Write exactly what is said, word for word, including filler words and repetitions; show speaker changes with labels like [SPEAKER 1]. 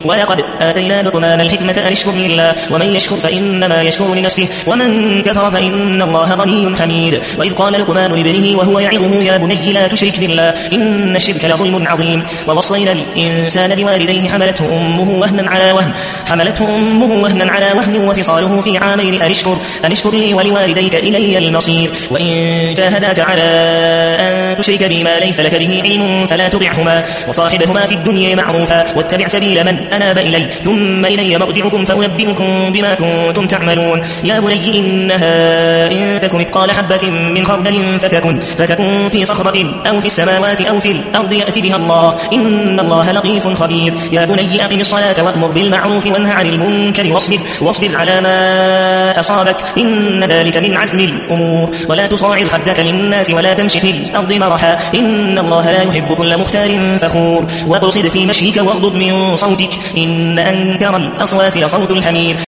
[SPEAKER 1] ولقد آتينا لقمان الحكمة أن اشكر لله ومن يشكر فإنما يشكر لنفسه ومن كفر فإن الله غني حميد. وإذ قال لقمان لابنه وهو يعظه يا بني لا تشرك بالله إن الشرك لظلم عظيم. ووصينا الإنسان بوالديه حملته أمه وهنا على وهن حملته أمه وهنا على وهن وفصاله في عامين أن اشكر أن اشكر لي ولوالديك إلي المصير. وإن جاهداك على أن تشرك بما ليس لك به علم فلا تطعهما وصاحبهما في الدنيا معروفا واتبع سبيل من أناب إلي ثم إلي مرجعكم فأنبئكم بما كنتم تعملون. يا بني إنها إن تك مثقال حبة من خردل فتكن فتكن في صخرة أو في السماوات أو في الأرض يأتي بها الله إن الله لطيف خبير. يا بني أقم الصلاة وأمر بالمعروف وانه عن المنكر واصبر واصبر على ما أصابك إن ذلك من عزم الأمور. ولا تصاعد خدك للناس ولا تمشي في الأرض مرحا إن الله لا يحب كل مختال فخور. واقصد في مشيك واغضض من صوتك إن أنكر الأصوات لصوت الحمير.